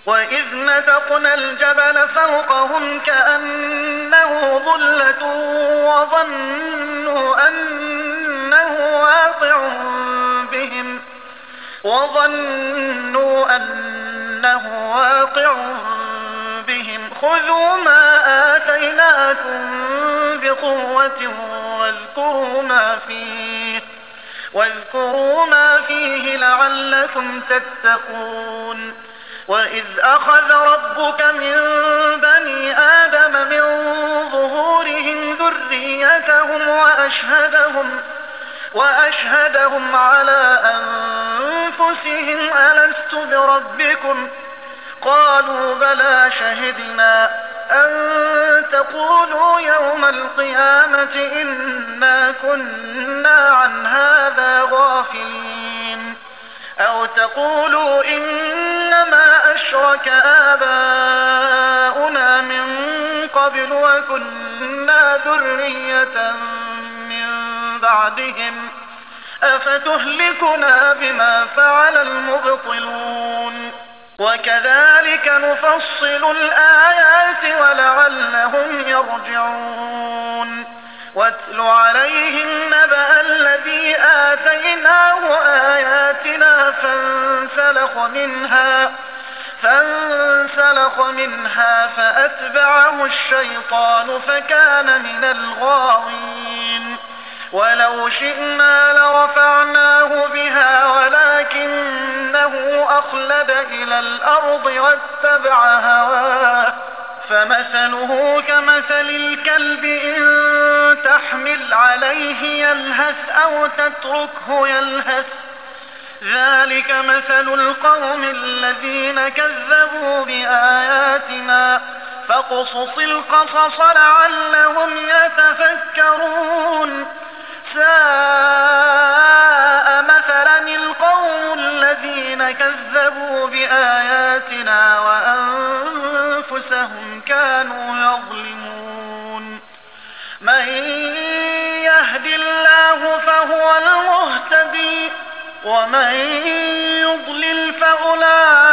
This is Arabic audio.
وإذ نتقنا الجبل فوقهم كأنه ظلة وظنوا أنه واقع بهم خذوا ما آتيناكم بقوة واذكروا ما فيه لعلكم تتقون وإذ أخذ ربك من بني آدم من ظهورهم ذريتهم وأشهدهم على أنفسهم ألست بربكم قالوا بلى شهدنا أن تقولوا يوم القيامة إنا كنا عن هذا غافلين أو تقولوا إنما أشرك آباؤنا من قبل وكنا ذرية من بعدهم أفتهلكنا بما فعل المبطلون وكذلك نفصل الآيات ولعلهم يرجعون واتل عليهم نبأ الذي آتيناه آياتنا فانسلخ منها فأتبعه الشيطان فكان من الغاوين ولو شئنا لرفعناه بها ولكنه أخلد إلى الأرض واتبع هواه فمثله كمثل الكلب إن تحمل عليه يلهث أو تتركه يلهث ذلك مثل القوم الذين كذبوا بآياتنا فاقصص القصص لعلهم يتفكرون ساء مثلا القوم الذين كذبوا بآياتنا وأنفسهم كانوا يظلمون من يهد الله فهو المهتدي ومن يضلل فأولئك